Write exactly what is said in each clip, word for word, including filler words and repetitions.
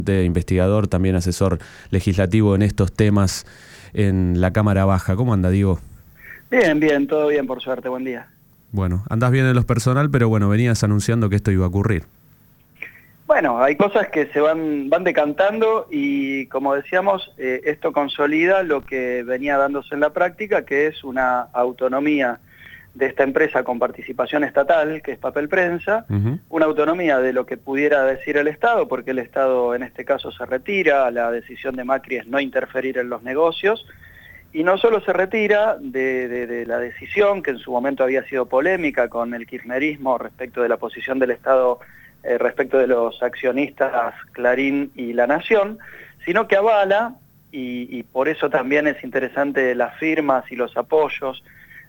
investigador, también asesor legislativo en estos temas en la Cámara Baja. ¿Cómo anda, Diego? Bien, bien, todo bien, por suerte, buen día. Bueno, andás bien en lo personal, pero bueno, venías anunciando que esto iba a ocurrir. Bueno, hay cosas que se van, van decantando y, como decíamos, eh, esto consolida lo que venía dándose en la práctica, que es una autonomía de esta empresa con participación estatal, que es Papel Prensa, uh-huh. Una autonomía de lo que pudiera decir el Estado, porque el Estado en este caso se retira, la decisión de Macri es no interferir en los negocios, y no solo se retira de, de, de la decisión, que en su momento había sido polémica con el kirchnerismo respecto de la posición del Estado eh, respecto de los accionistas Clarín y La Nación, sino que avala, y, y por eso también es interesante las firmas y los apoyos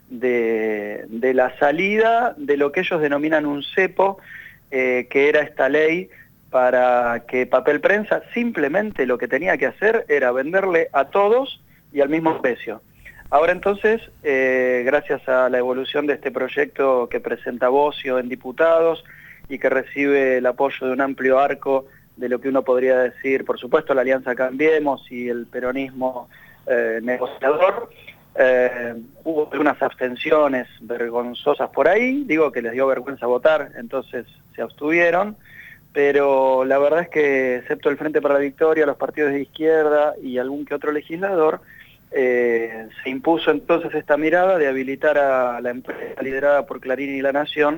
de, de la salida de lo que ellos denominan un cepo, eh, que era esta ley para que Papel Prensa simplemente lo que tenía que hacer era venderle a todos y al mismo precio. Ahora entonces, eh, gracias a la evolución de este proyecto que presenta Bocio en diputados y que recibe el apoyo de un amplio arco de lo que uno podría decir, por supuesto, la Alianza Cambiemos y el peronismo eh, negociador, eh, hubo algunas abstenciones vergonzosas por ahí, digo que les dio vergüenza votar, entonces se abstuvieron, pero la verdad es que, excepto el Frente para la Victoria, los partidos de izquierda y algún que otro legislador, Eh, se impuso entonces esta mirada de habilitar a la empresa liderada por Clarín y La Nación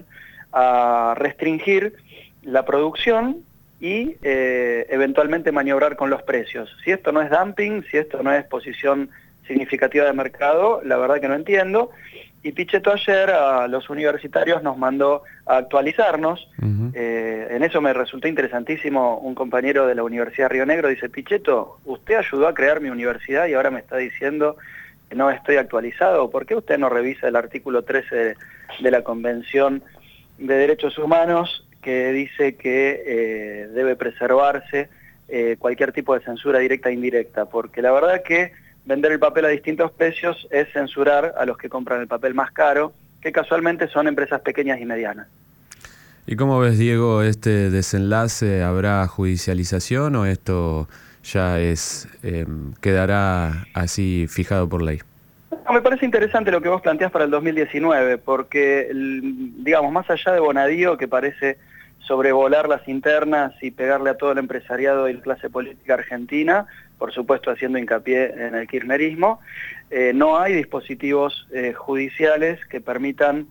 a restringir la producción y eh, eventualmente maniobrar con los precios. Si esto no es dumping, si esto no es posición significativa de mercado, la verdad que no entiendo. Y Pichetto ayer a los universitarios nos mandó a actualizarnos. Uh-huh. Eh, en eso me resultó interesantísimo un compañero de la Universidad de Río Negro, dice: Pichetto, usted ayudó a crear mi universidad y ahora me está diciendo que no estoy actualizado. ¿Por qué usted no revisa el artículo trece de, de la Convención de Derechos Humanos, que dice que eh, debe preservarse eh, cualquier tipo de censura directa e indirecta? Porque la verdad que vender el papel a distintos precios es censurar a los que compran el papel más caro, que casualmente son empresas pequeñas y medianas. ¿Y cómo ves, Diego, este desenlace? ¿Habrá judicialización o esto ya es eh, quedará así fijado por ley? No, me parece interesante lo que vos planteás para el dos mil diecinueve, porque, digamos, más allá de Bonadío, que parece sobrevolar las internas y pegarle a todo el empresariado y la clase política argentina, por supuesto haciendo hincapié en el kirchnerismo, eh, no hay dispositivos eh, judiciales que permitan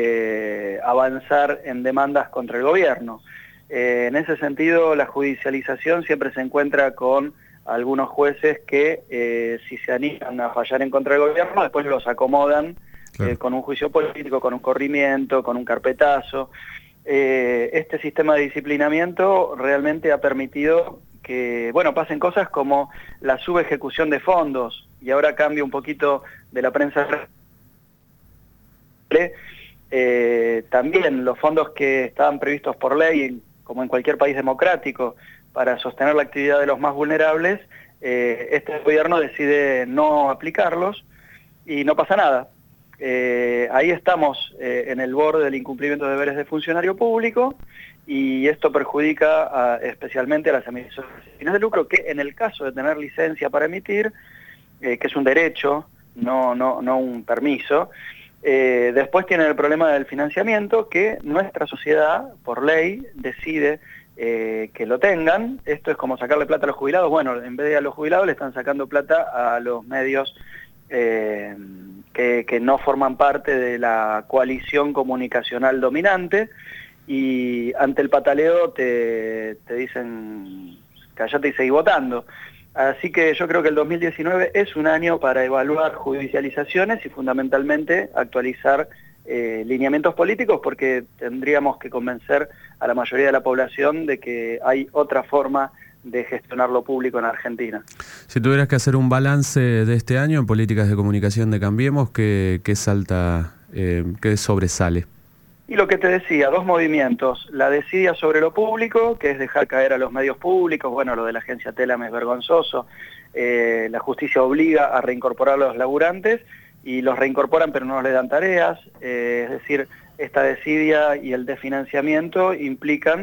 eh, avanzar en demandas contra el gobierno. Eh, en ese sentido, la judicialización siempre se encuentra con algunos jueces que, eh, si se animan a fallar en contra del gobierno, después los acomodan claro. eh, con un juicio político, con un corrimiento, con un carpetazo. Eh, este sistema de disciplinamiento realmente ha permitido que, bueno, pasen cosas como la subejecución de fondos, y ahora cambio un poquito de la prensa. Eh, también los fondos que estaban previstos por ley, como en cualquier país democrático, para sostener la actividad de los más vulnerables, eh, este gobierno decide no aplicarlos y no pasa nada. Eh, ahí estamos eh, en el borde del incumplimiento de deberes de funcionario público, y esto perjudica a, especialmente a las emisoras sin fines de lucro, que en el caso de tener licencia para emitir, eh, que es un derecho, no, no, no un permiso, eh, después tienen el problema del financiamiento, que nuestra sociedad, por ley, decide eh, que lo tengan. Esto es como sacarle plata a los jubilados. Bueno, en vez de a los jubilados le están sacando plata a los medios eh, que, que no forman parte de la coalición comunicacional dominante, y ante el pataleo te, te dicen callate y seguí votando. Así que yo creo que el dos mil diecinueve es un año para evaluar judicializaciones y fundamentalmente actualizar eh, lineamientos políticos, porque tendríamos que convencer a la mayoría de la población de que hay otra forma de gestionar lo público en Argentina. Si tuvieras que hacer un balance de este año en políticas de comunicación de Cambiemos, ¿qué, qué salta, eh, qué sobresale? Y lo que te decía, dos movimientos: la desidia sobre lo público, que es dejar caer a los medios públicos. Bueno, lo de la agencia Telam es vergonzoso. Eh, la justicia obliga a reincorporar a los laburantes y los reincorporan pero no les dan tareas. Eh, es decir, esta desidia y el desfinanciamiento implican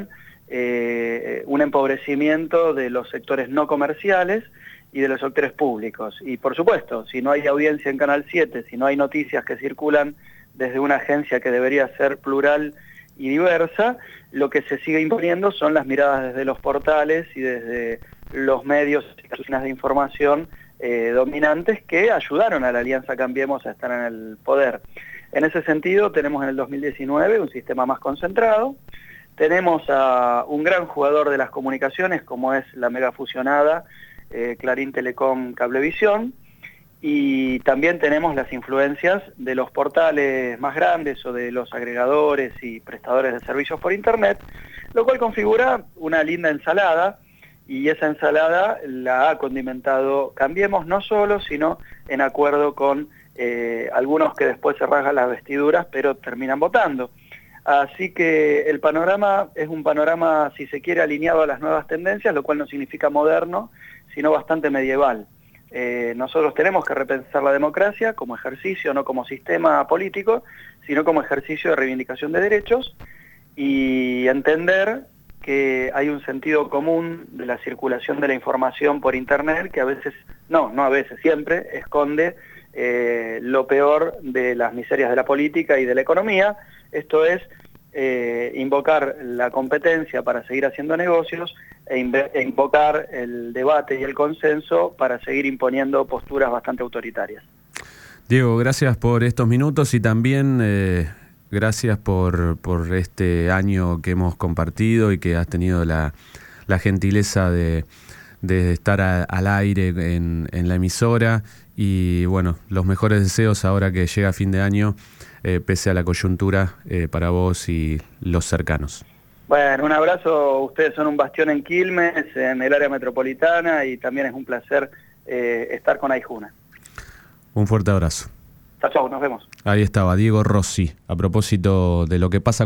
eh, un empobrecimiento de los sectores no comerciales y de los sectores públicos. Y por supuesto, si no hay audiencia en Canal siete, si no hay noticias que circulan desde una agencia que debería ser plural y diversa, lo que se sigue imponiendo son las miradas desde los portales y desde los medios y oficinas de información eh, dominantes que ayudaron a la Alianza Cambiemos a estar en el poder. En ese sentido, tenemos en el dos mil diecinueve un sistema más concentrado, tenemos a un gran jugador de las comunicaciones como es la megafusionada eh, Clarín Telecom Cablevisión, y también tenemos las influencias de los portales más grandes o de los agregadores y prestadores de servicios por internet, lo cual configura una linda ensalada, y esa ensalada la ha condimentado Cambiemos no solo, sino en acuerdo con eh, algunos que después se rasgan las vestiduras pero terminan votando. Así que el panorama es un panorama, si se quiere, alineado a las nuevas tendencias, lo cual no significa moderno, sino bastante medieval. Eh, nosotros tenemos que repensar la democracia como ejercicio, no como sistema político, sino como ejercicio de reivindicación de derechos, y entender que hay un sentido común de la circulación de la información por internet que a veces, no, no a veces, siempre esconde eh, lo peor de las miserias de la política y de la economía. Esto es eh, invocar la competencia para seguir haciendo negocios e, e invocar el debate y el consenso para seguir imponiendo posturas bastante autoritarias. Diego, gracias por estos minutos y también eh, gracias por, por este año que hemos compartido y que has tenido la, la gentileza de, de estar a, al aire en, en la emisora. Y bueno, los mejores deseos ahora que llega fin de año, eh, pese a la coyuntura, eh, para vos y los cercanos. Bueno, un abrazo. Ustedes son un bastión en Quilmes, en el área metropolitana, y también es un placer eh, estar con Aijuna. Un fuerte abrazo. Chao, chao, nos vemos. Ahí estaba Diego Rossi, a propósito de lo que pasa